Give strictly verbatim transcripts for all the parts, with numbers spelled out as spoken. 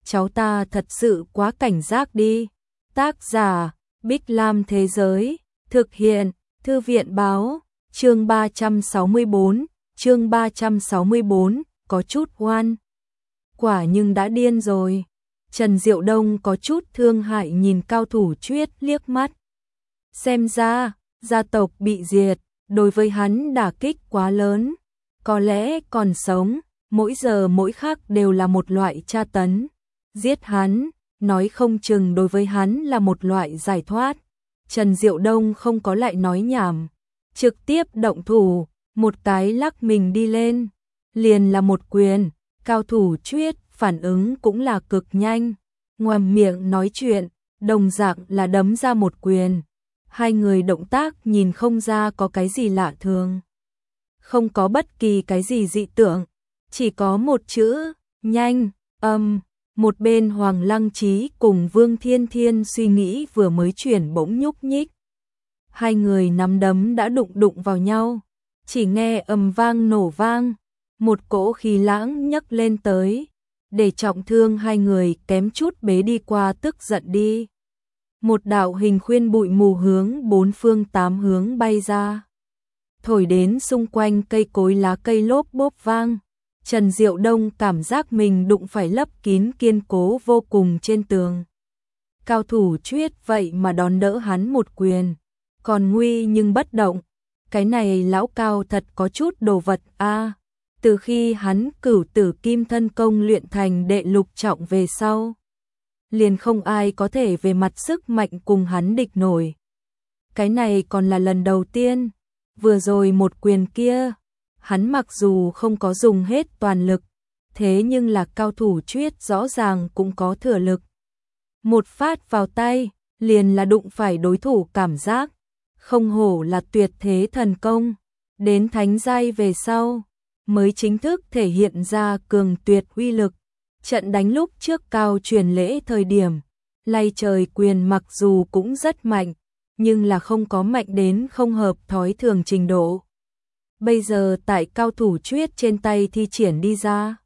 cháu ta thật sự quá cảnh giác đi. Tác giả, Bích Lam Thế Giới, thực hiện, Thư viện Báo, chương ba trăm sáu mươi tư, chương ba trăm sáu mươi tư, có chút oan. Quả nhưng đã điên rồi. Trần Diệu Đông có chút thương hại nhìn Cao Thủ Chuyết liếc mắt. Xem ra, gia tộc bị diệt, đối với hắn đả kích quá lớn. Có lẽ còn sống, mỗi giờ mỗi khắc đều là một loại tra tấn. Giết hắn, nói không chừng đối với hắn là một loại giải thoát. Trần Diệu Đông không có lại nói nhảm, trực tiếp động thủ, một cái lắc mình đi lên, liền là một quyền. Cao Thủ Chuyết phản ứng cũng là cực nhanh, ngoàm miệng nói chuyện, đồng dạng là đấm ra một quyền. Hai người động tác nhìn không ra có cái gì lạ thường, không có bất kỳ cái gì dị tưởng, chỉ có một chữ, nhanh, âm. Một bên Hoàng Lăng Trí cùng Vương Thiên Thiên suy nghĩ vừa mới chuyển bỗng nhúc nhích. Hai người nắm đấm đã đụng đụng vào nhau, chỉ nghe ầm vang nổ vang, một cỗ khí lãng nhấc lên tới, để trọng thương hai người kém chút bế đi qua tức giận đi. Một đạo hình khuyên bụi mù hướng bốn phương tám hướng bay ra, thổi đến xung quanh cây cối lá cây lốp bốp vang. Trần Diệu Đông cảm giác mình đụng phải lấp kín kiên cố vô cùng trên tường. Cao Thủ Chuyết vậy mà đón đỡ hắn một quyền, còn nguy nhưng bất động. Cái này lão Cao thật có chút đồ vật a. À, từ khi hắn Cửu Tử Kim Thân Công luyện thành đệ lục trọng về sau, liền không ai có thể về mặt sức mạnh cùng hắn địch nổi. Cái này còn là lần đầu tiên, vừa rồi một quyền kia, hắn mặc dù không có dùng hết toàn lực, thế nhưng là Cao Thủ Chuyết rõ ràng cũng có thừa lực. Một phát vào tay, liền là đụng phải đối thủ cảm giác, không hổ là tuyệt thế thần công, đến thánh giai về sau, mới chính thức thể hiện ra cường tuyệt uy lực. Trận đánh lúc trước Cao truyền lễ thời điểm, lay trời quyền mặc dù cũng rất mạnh, nhưng là không có mạnh đến không hợp thói thường trình độ. Bây giờ tại Cao Thủ Chuyết trên tay thi triển đi ra,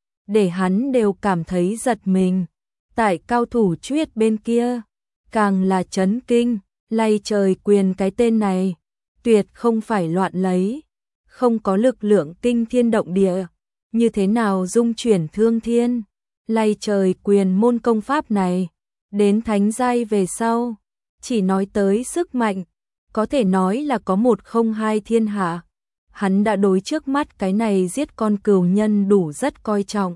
để hắn đều cảm thấy giật mình. Tại Cao Thủ Chuyết bên kia, càng là chấn kinh, lay trời quyền cái tên này, tuyệt không phải loạn lấy, không có lực lượng kinh thiên động địa, như thế nào dung chuyển thương thiên. Lay trời quyền môn công pháp này, đến thánh giai về sau, chỉ nói tới sức mạnh, có thể nói là có một không hai thiên hạ. Hắn đã đối trước mắt cái này giết con cừu nhân đủ rất coi trọng.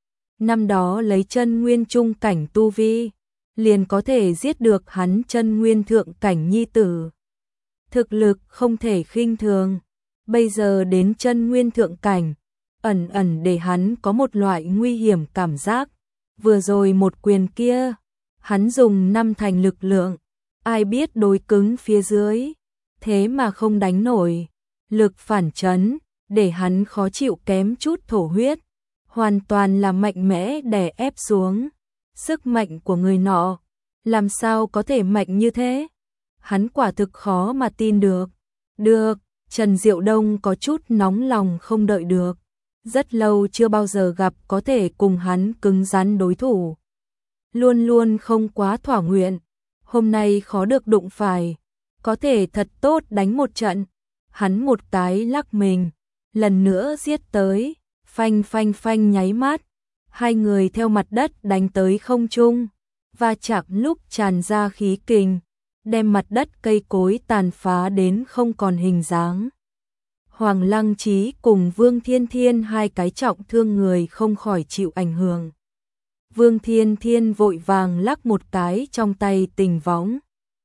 Năm đó lấy chân nguyên trung cảnh tu vi, liền có thể giết được hắn chân nguyên thượng cảnh nhi tử. Thực lực không thể khinh thường, bây giờ đến chân nguyên thượng cảnh, ẩn ẩn để hắn có một loại nguy hiểm cảm giác. Vừa rồi một quyền kia, hắn dùng năm thành lực lượng, ai biết đối cứng phía dưới, thế mà không đánh nổi. Lực phản chấn, để hắn khó chịu kém chút thổ huyết, hoàn toàn là mạnh mẽ đè ép xuống. Sức mạnh của người nọ, làm sao có thể mạnh như thế? Hắn quả thực khó mà tin được. Được, Trần Diệu Đông có chút nóng lòng không đợi được. Rất lâu chưa bao giờ gặp có thể cùng hắn cứng rắn đối thủ. Luôn luôn không quá thỏa nguyện, hôm nay khó được đụng phải, có thể thật tốt đánh một trận. Hắn một cái lắc mình, lần nữa giết tới, phanh phanh phanh nháy mắt, hai người theo mặt đất đánh tới không trung, va chạm lúc tràn ra khí kình, đem mặt đất cây cối tàn phá đến không còn hình dáng. Hoàng Lăng Trí cùng Vương Thiên Thiên hai cái trọng thương người không khỏi chịu ảnh hưởng. Vương Thiên Thiên vội vàng lắc một cái trong tay tình võng,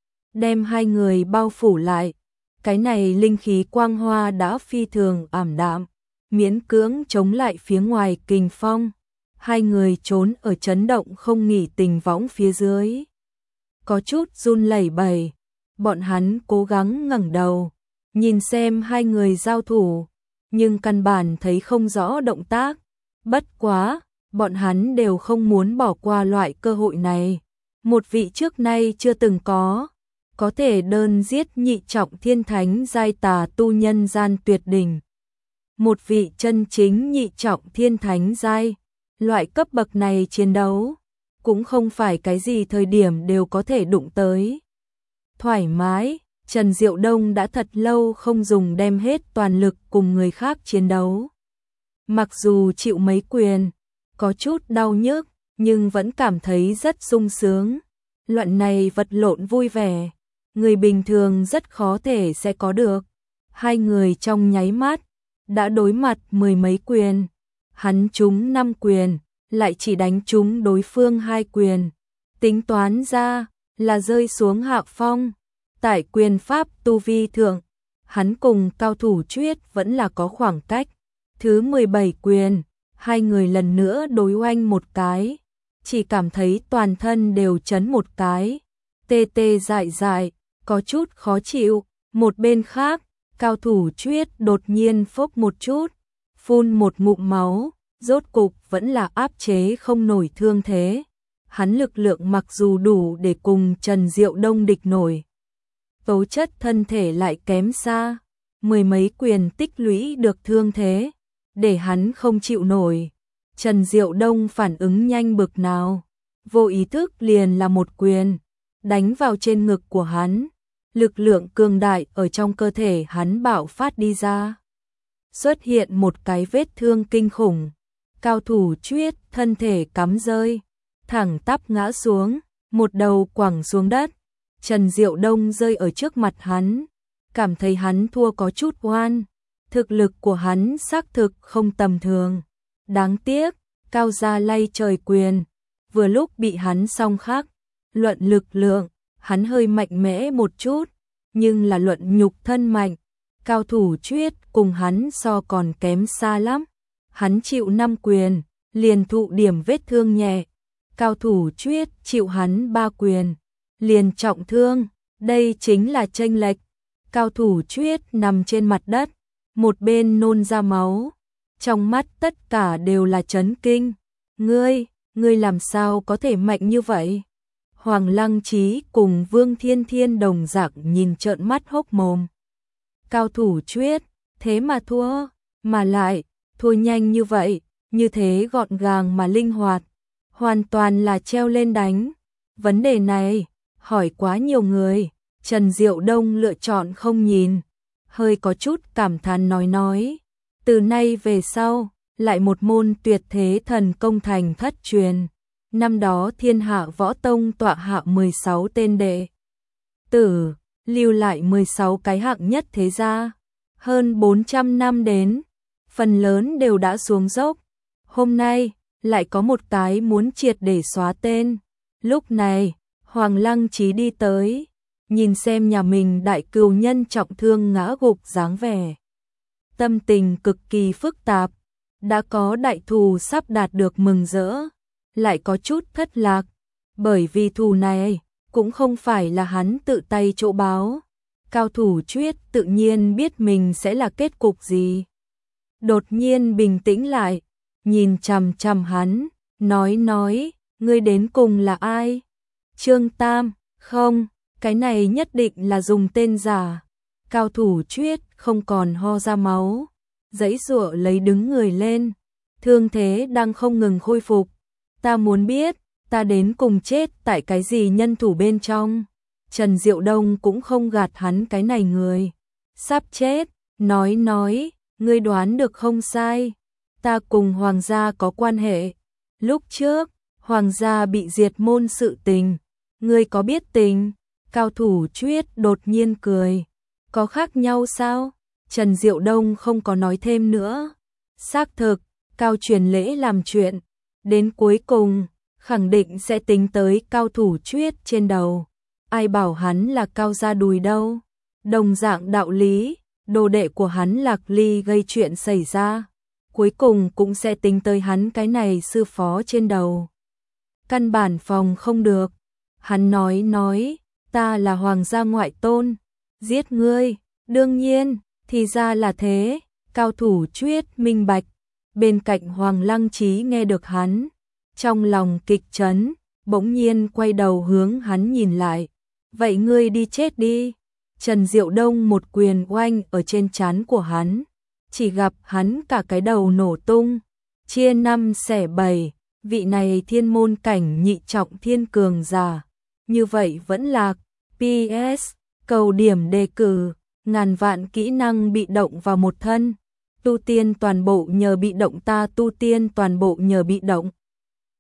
đem hai người bao phủ lại. Cái này linh khí quang hoa đã phi thường ảm đạm, miễn cưỡng chống lại phía ngoài kình phong. Hai người trốn ở chấn động không nghỉ tình võng phía dưới, có chút run lẩy bẩy. Bọn hắn cố gắng ngẩng đầu, nhìn xem hai người giao thủ, nhưng căn bản thấy không rõ động tác. Bất quá, bọn hắn đều không muốn bỏ qua loại cơ hội này. Một vị trước nay chưa từng có, có thể đơn giết nhị trọng thiên thánh giai tà tu nhân gian tuyệt đỉnh. Một vị chân chính nhị trọng thiên thánh giai, loại cấp bậc này chiến đấu, cũng không phải cái gì thời điểm đều có thể đụng tới. Thoải mái, Trần Diệu Đông đã thật lâu không dùng đem hết toàn lực cùng người khác chiến đấu. Mặc dù chịu mấy quyền, có chút đau nhức, nhưng vẫn cảm thấy rất sung sướng. Loại này vật lộn vui vẻ, người bình thường rất khó thể sẽ có được. Hai người trong nháy mắt, đã đối mặt mười mấy quyền. Hắn trúng năm quyền, lại chỉ đánh trúng đối phương hai quyền. Tính toán ra, là rơi xuống hạ phong. Tại quyền pháp tu vi thượng, hắn cùng cao thủ Chuyết vẫn là có khoảng cách. Thứ mười bảy quyền, hai người lần nữa đối oanh một cái. Chỉ cảm thấy toàn thân đều chấn một cái. Tê tê dại dại, có chút khó chịu. Một bên khác, cao thủ Chuyết đột nhiên phốc một chút, phun một ngụm máu, rốt cục vẫn là áp chế không nổi thương thế. Hắn lực lượng mặc dù đủ để cùng Trần Diệu Đông địch nổi, tố chất thân thể lại kém xa, mười mấy quyền tích lũy được thương thế, để hắn không chịu nổi. Trần Diệu Đông phản ứng nhanh bực nào, vô ý thức liền là một quyền, đánh vào trên ngực của hắn. Lực lượng cường đại ở trong cơ thể hắn bạo phát đi ra. Xuất hiện một cái vết thương kinh khủng. Cao thủ Chuyết thân thể cắm rơi, thẳng tắp ngã xuống, một đầu quẳng xuống đất. Trần Diệu Đông rơi ở trước mặt hắn, cảm thấy hắn thua có chút oan. Thực lực của hắn xác thực không tầm thường. Đáng tiếc, cao gia lay trời quyền, vừa lúc bị hắn song khắc. Luận lực lượng, hắn hơi mạnh mẽ một chút, nhưng là luận nhục thân mạnh, cao thủ Chuyết cùng hắn so còn kém xa lắm. Hắn chịu năm quyền, liền thụ điểm vết thương nhẹ. Cao thủ Chuyết chịu hắn ba quyền, liền trọng thương. Đây chính là chênh lệch. Cao thủ Chuyết nằm trên mặt đất, một bên nôn ra máu, trong mắt tất cả đều là chấn kinh. Ngươi, ngươi làm sao có thể mạnh như vậy? Hoàng Lăng Chí cùng Vương Thiên Thiên đồng dạng nhìn trợn mắt hốc mồm. Cao thủ Chuyết, thế mà thua, mà lại, thua nhanh như vậy, như thế gọn gàng mà linh hoạt, hoàn toàn là treo lên đánh. Vấn đề này, hỏi quá nhiều người, Trần Diệu Đông lựa chọn không nhìn, hơi có chút cảm thán nói nói. Từ nay về sau, lại một môn tuyệt thế thần công thành thất truyền. Năm đó Thiên Hạ Võ Tông tọa hạ mười sáu tên đệ tử, lưu lại mười sáu cái hạng nhất thế gia. Hơn bốn trăm năm đến, phần lớn đều đã xuống dốc. Hôm nay, lại có một cái muốn triệt để xóa tên. Lúc này, Hoàng Lăng Chí đi tới, nhìn xem nhà mình đại cừu nhân trọng thương ngã gục dáng vẻ. Tâm tình cực kỳ phức tạp, đã có đại thù sắp đạt được mừng rỡ, lại có chút thất lạc, bởi vì thù này cũng không phải là hắn tự tay chỗ báo. Cao thủ Chuyết tự nhiên biết mình sẽ là kết cục gì. Đột nhiên bình tĩnh lại, nhìn chằm chằm hắn, nói nói, ngươi đến cùng là ai? Trương Tam, không, cái này nhất định là dùng tên giả. Cao thủ Chuyết không còn ho ra máu, giãy giụa lấy đứng người lên, thương thế đang không ngừng khôi phục. Ta muốn biết, ta đến cùng chết tại cái gì nhân thủ bên trong. Trần Diệu Đông cũng không gạt hắn cái này người. Sắp chết, nói nói, ngươi đoán được không sai. Ta cùng Hoàng gia có quan hệ. Lúc trước, Hoàng gia bị diệt môn sự tình. Ngươi có biết tình? Cao thủ Chuyết đột nhiên cười. Có khác nhau sao? Trần Diệu Đông không có nói thêm nữa. Xác thực, Cao truyền lễ làm chuyện. Đến cuối cùng, khẳng định sẽ tính tới cao thủ Chuyết trên đầu. Ai bảo hắn là Cao gia đùi đâu. Đồng dạng đạo lý, đồ đệ của hắn Lạc Ly gây chuyện xảy ra, cuối cùng cũng sẽ tính tới hắn cái này sư phó trên đầu. Căn bản phòng không được. Hắn nói nói, ta là Hoàng gia ngoại tôn, giết ngươi. Đương nhiên, thì ra là thế. Cao thủ Chuyết minh bạch. Bên cạnh Hoàng Lăng Chí nghe được hắn, trong lòng kịch chấn, bỗng nhiên quay đầu hướng hắn nhìn lại. Vậy ngươi đi chết đi. Trần Diệu Đông một quyền oanh ở trên trán của hắn, chỉ gặp hắn cả cái đầu nổ tung, chia năm xẻ bảy, vị này thiên môn cảnh nhị trọng thiên cường giả, như vậy vẫn lạc. pê ét, cầu điểm đề cử, ngàn vạn kỹ năng bị động vào một thân, tu tiên toàn bộ nhờ bị động ta tu tiên toàn bộ nhờ bị động.